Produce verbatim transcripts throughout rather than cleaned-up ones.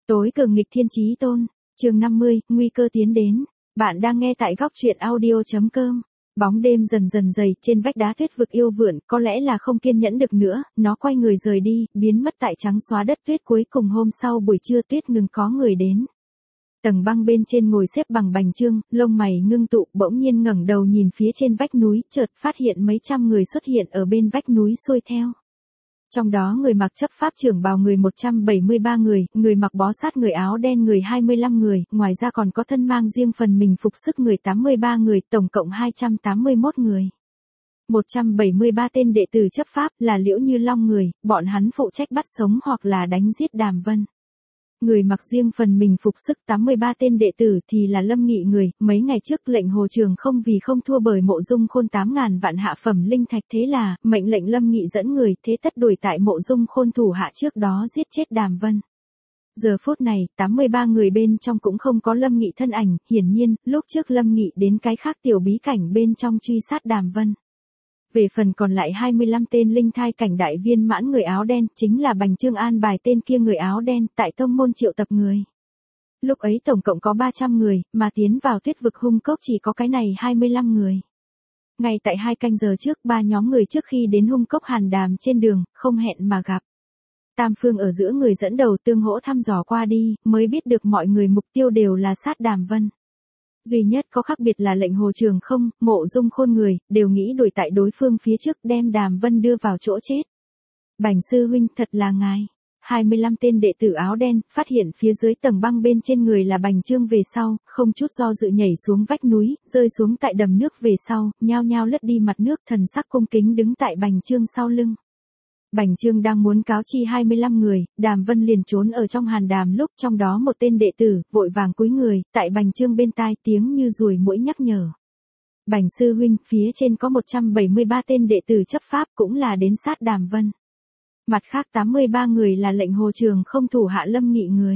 Tối cường nghịch thiên chí tôn, chương năm mươi, nguy cơ tiến đến. Bạn đang nghe tại góc truyện audio.com. Bóng đêm dần dần dày, trên vách đá tuyết vực yêu vượn, có lẽ là không kiên nhẫn được nữa, nó quay người rời đi, biến mất tại trắng xóa đất tuyết. Cuối cùng hôm sau buổi trưa tuyết ngừng có người đến. Tầng băng bên trên ngồi xếp bằng Bành Trương, lông mày ngưng tụ, bỗng nhiên ngẩng đầu nhìn phía trên vách núi, chợt phát hiện mấy trăm người xuất hiện ở bên vách núi xuôi theo. Trong đó người mặc chấp pháp trưởng bào người một trăm bảy mươi ba người, người mặc bó sát người áo đen người hai mươi lăm người, ngoài ra còn có thân mang riêng phần mình phục sức người tám mươi ba người, tổng cộng hai trăm tám mươi mốt người. một trăm bảy mươi ba tên đệ tử chấp pháp là Liễu Như Long người, bọn hắn phụ trách bắt sống hoặc là đánh giết Đàm Vân. Người mặc riêng phần mình phục sức tám mươi ba tên đệ tử thì là Lâm Nghị người, mấy ngày trước lệnh Hồ Trường không vì không thua bởi Mộ Dung Khôn tám ngàn vạn hạ phẩm linh thạch, thế là mệnh lệnh Lâm Nghị dẫn người thế tất đuổi tại Mộ Dung Khôn thủ hạ trước đó giết chết Đàm Vân. Giờ phút này, tám mươi ba người bên trong cũng không có Lâm Nghị thân ảnh, hiển nhiên, lúc trước Lâm Nghị đến cái khác tiểu bí cảnh bên trong truy sát Đàm Vân. Về phần còn lại hai mươi lăm tên linh thai cảnh đại viên mãn người áo đen, chính là Bành Trương an bài tên kia người áo đen tại tông môn triệu tập người. Lúc ấy tổng cộng có ba trăm người, mà tiến vào tuyết vực hung cốc chỉ có cái này hai mươi lăm người. Ngay tại hai canh giờ trước, ba nhóm người trước khi đến hung cốc Hàn Đàm trên đường, không hẹn mà gặp. Tam phương ở giữa người dẫn đầu tương hỗ thăm dò qua đi, mới biết được mọi người mục tiêu đều là sát Đàm Vân. Duy nhất có khác biệt là lệnh Hồ Trường không, Mộ Dung Khôn người, đều nghĩ đuổi tại đối phương phía trước đem Đàm Vân đưa vào chỗ chết. Bành sư huynh, thật là ngài. hai mươi lăm tên đệ tử áo đen, phát hiện phía dưới tầng băng bên trên người là Bành Trương về sau, không chút do dự nhảy xuống vách núi, rơi xuống tại đầm nước về sau, nhao nhao lướt đi mặt nước, thần sắc cung kính đứng tại Bành Trương sau lưng. Bành Trương đang muốn cáo chi hai mươi lăm người, Đàm Vân liền trốn ở trong hàn đàm lúc trong đó một tên đệ tử, vội vàng cúi người, tại Bành Trương bên tai tiếng như ruồi muỗi nhắc nhở. Bành sư huynh, phía trên có một trăm bảy mươi ba tên đệ tử chấp pháp cũng là đến sát Đàm Vân. Mặt khác tám mươi ba người là lệnh Hồ Trường không thủ hạ Lâm Nghị người.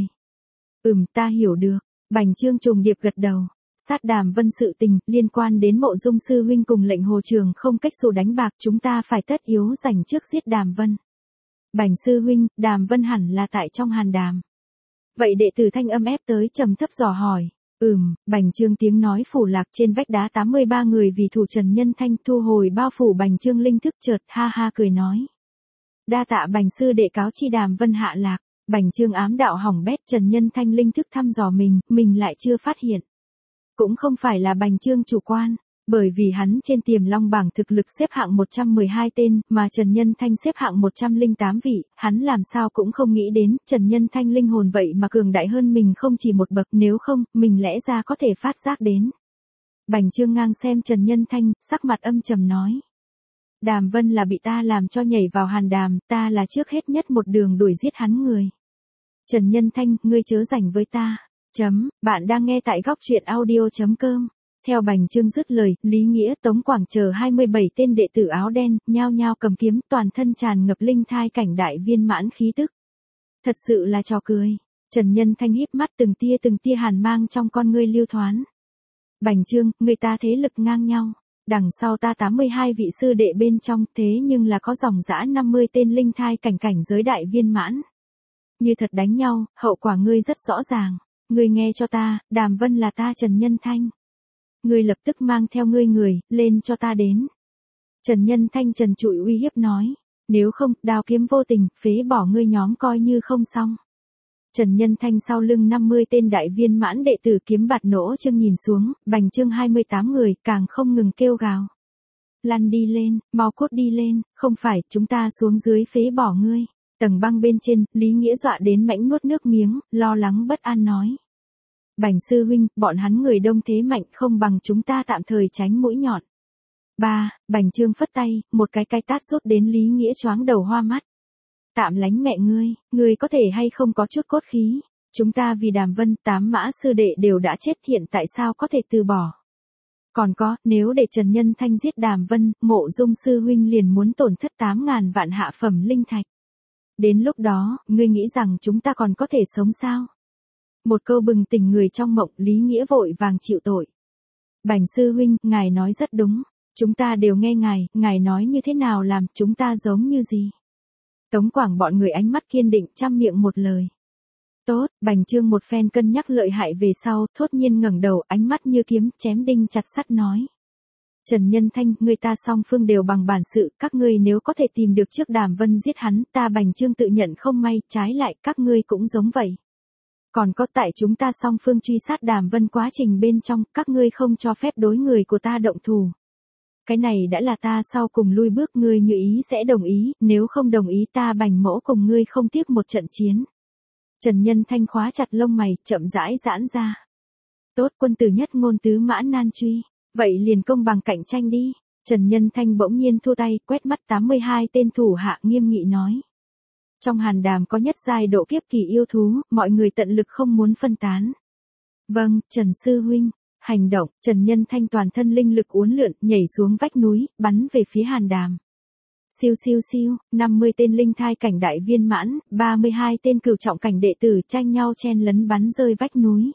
Ừm, ta hiểu được. Bành Trương trùng điệp gật đầu. Sát Đàm Vân sự tình, liên quan đến Mộ Dung sư huynh cùng lệnh Hồ Trường không cách xù đánh bạc, chúng ta phải tất yếu giành trước giết Đàm Vân. Bành sư huynh, Đàm Vân hẳn là tại trong hàn đàm. Vậy đệ tử thanh âm ép tới trầm thấp dò hỏi. Ừm, Bành Trương tiếng nói phủ lạc trên vách đá tám mươi ba người vì thủ Trần Nhân Thanh thu hồi bao phủ Bành Trương linh thức chợt ha ha cười nói. Đa tạ Bành sư đệ cáo chi Đàm Vân hạ lạc. Bành Trương ám đạo hỏng bét, Trần Nhân Thanh linh thức thăm dò mình, mình lại chưa phát hiện. Cũng không phải là Bành Trương chủ quan, bởi vì hắn trên Tiềm Long bảng thực lực xếp hạng một trăm mười hai tên, mà Trần Nhân Thanh xếp hạng một trăm lẻ tám vị, hắn làm sao cũng không nghĩ đến, Trần Nhân Thanh linh hồn vậy mà cường đại hơn mình không chỉ một bậc, nếu không, mình lẽ ra có thể phát giác đến. Bành Trương ngang xem Trần Nhân Thanh, sắc mặt âm trầm nói. Đàm Vân là bị ta làm cho nhảy vào hàn đàm, ta là trước hết nhất một đường đuổi giết hắn người. Trần Nhân Thanh, ngươi chớ rảnh với ta. Chấm, bạn đang nghe tại góc truyện audio.com. Theo Bành Trương dứt lời, Lý Nghĩa, Tống Quảng chờ hai mươi bảy tên đệ tử áo đen, nhao nhao cầm kiếm, toàn thân tràn ngập linh thai cảnh đại viên mãn khí tức. Thật sự là trò cười. Trần Nhân Thanh híp mắt, từng tia từng tia hàn mang trong con ngươi lưu thoán. Bành Trương, người ta thế lực ngang nhau. Đằng sau ta tám mươi hai vị sư đệ bên trong, thế nhưng là có dòng dã năm mươi tên linh thai cảnh cảnh giới đại viên mãn. Như thật đánh nhau, hậu quả ngươi rất rõ ràng. Ngươi nghe cho ta, Đàm Vân là ta Trần Nhân Thanh. Ngươi lập tức mang theo ngươi người, lên cho ta đến. Trần Nhân Thanh trần trụi uy hiếp nói. Nếu không, đao kiếm vô tình, phế bỏ ngươi nhóm coi như không xong. Trần Nhân Thanh sau lưng năm mươi tên đại viên mãn đệ tử kiếm bạt nỗ chương nhìn xuống, Bành Trương hai mươi tám người, càng không ngừng kêu gào. Lăn đi lên, mau cốt đi lên, không phải, chúng ta xuống dưới phế bỏ ngươi. Tầng băng bên trên, Lý Nghĩa dọa đến mãnh nuốt nước miếng, lo lắng bất an nói. Bành sư huynh, bọn hắn người đông thế mạnh không bằng chúng ta tạm thời tránh mũi nhọn. Ba, Bành Trương phất tay, một cái cái tát rốt đến Lý Nghĩa choáng đầu hoa mắt. Tạm lánh mẹ ngươi, ngươi có thể hay không có chút cốt khí. Chúng ta vì Đàm Vân, tám mã sư đệ đều đã chết, hiện tại sao có thể từ bỏ. Còn có, nếu để Trần Nhân Thanh giết Đàm Vân, Mộ Dung sư huynh liền muốn tổn thất tám ngàn vạn hạ phẩm linh thạch. Đến lúc đó, ngươi nghĩ rằng chúng ta còn có thể sống sao? Một câu bừng tỉnh người trong mộng, Lý Nghĩa vội vàng chịu tội. Bành sư huynh, ngài nói rất đúng. Chúng ta đều nghe ngài, ngài nói như thế nào làm, chúng ta giống như gì? Tống Quảng bọn người ánh mắt kiên định, trăm miệng một lời. Tốt, Bành Trương một phen cân nhắc lợi hại về sau, thốt nhiên ngẩng đầu, ánh mắt như kiếm, chém đinh chặt sắt nói. Trần Nhân Thanh, người ta song phương đều bằng bản sự, các ngươi nếu có thể tìm được trước Đàm Vân giết hắn, ta Bành Trương tự nhận không may, trái lại, các ngươi cũng giống vậy. Còn có tại chúng ta song phương truy sát Đàm Vân quá trình bên trong, các ngươi không cho phép đối người của ta động thủ. Cái này đã là ta sau cùng lui bước, ngươi như ý sẽ đồng ý, nếu không đồng ý ta Bành mỗ cùng ngươi không tiếc một trận chiến. Trần Nhân Thanh khóa chặt lông mày, chậm rãi giãn ra. Tốt, quân tử nhất ngôn tứ mã nan truy. Vậy liền công bằng cạnh tranh đi. Trần Nhân Thanh bỗng nhiên thua tay, quét mắt tám mươi hai tên thủ hạ nghiêm nghị nói. Trong hàn đàm có nhất giai độ kiếp kỳ yêu thú, mọi người tận lực không muốn phân tán. Vâng, Trần Sư Huynh. Hành động, Trần Nhân Thanh toàn thân linh lực uốn lượn, nhảy xuống vách núi, bắn về phía hàn đàm. Siêu siêu siêu, năm mươi tên linh thai cảnh đại viên mãn, ba mươi hai tên cửu trọng cảnh đệ tử tranh nhau chen lấn bắn rơi vách núi.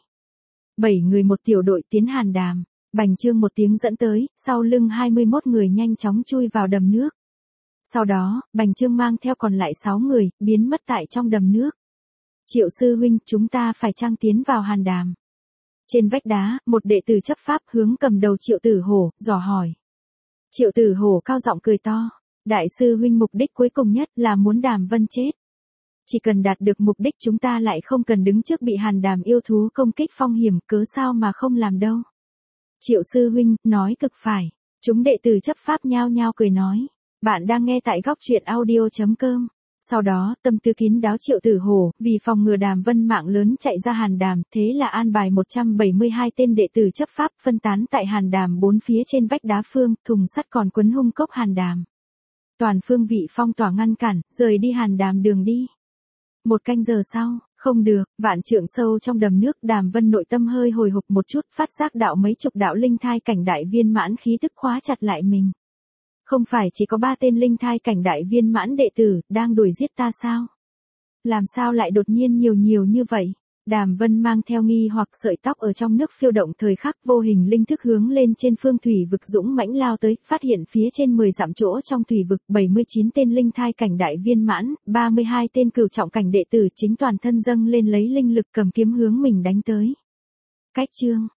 Bảy người một tiểu đội tiến hàn đàm. Bành Trương một tiếng dẫn tới, sau lưng hai mươi mốt người nhanh chóng chui vào đầm nước. Sau đó, Bành Trương mang theo còn lại sáu người, biến mất tại trong đầm nước. Triệu Sư Huynh, chúng ta phải trang tiến vào hàn đàm. Trên vách đá, một đệ tử chấp pháp hướng cầm đầu Triệu Tử Hổ, dò hỏi. Triệu Tử Hổ cao giọng cười to. Đại sư huynh mục đích cuối cùng nhất là muốn Đàm Vân chết. Chỉ cần đạt được mục đích chúng ta lại không cần đứng trước bị hàn đàm yêu thú công kích phong hiểm, cớ sao mà không làm đâu. Triệu sư huynh, nói cực phải. Chúng đệ tử chấp pháp nhao nhao cười nói. Bạn đang nghe tại góc truyện audio chấm com. Sau đó, tâm tư kín đáo Triệu Tử Hổ, vì phòng ngừa Đàm Vân mạng lớn chạy ra hàn đàm, thế là an bài một trăm bảy mươi hai tên đệ tử chấp pháp phân tán tại hàn đàm bốn phía trên vách đá phương, thùng sắt còn quấn hung cốc hàn đàm. Toàn phương vị phong tỏa ngăn cản, rời đi hàn đàm đường đi. Một canh giờ sau, không được, vạn trượng sâu trong đầm nước, Đàm Vân nội tâm hơi hồi hộp một chút, phát giác đạo mấy chục đạo linh thai cảnh đại viên mãn khí tức khóa chặt lại mình. Không phải chỉ có ba tên linh thai cảnh đại viên mãn đệ tử, đang đuổi giết ta sao? Làm sao lại đột nhiên nhiều nhiều như vậy? Đàm Vân mang theo nghi hoặc sợi tóc ở trong nước phiêu động, thời khắc vô hình linh thức hướng lên trên phương thủy vực dũng mãnh lao tới, phát hiện phía trên mười dặm chỗ trong thủy vực bảy mươi chín tên linh thai cảnh đại viên mãn, ba mươi hai tên cửu trọng cảnh đệ tử chính toàn thân dâng lên lấy linh lực cầm kiếm hướng mình đánh tới. Cách chương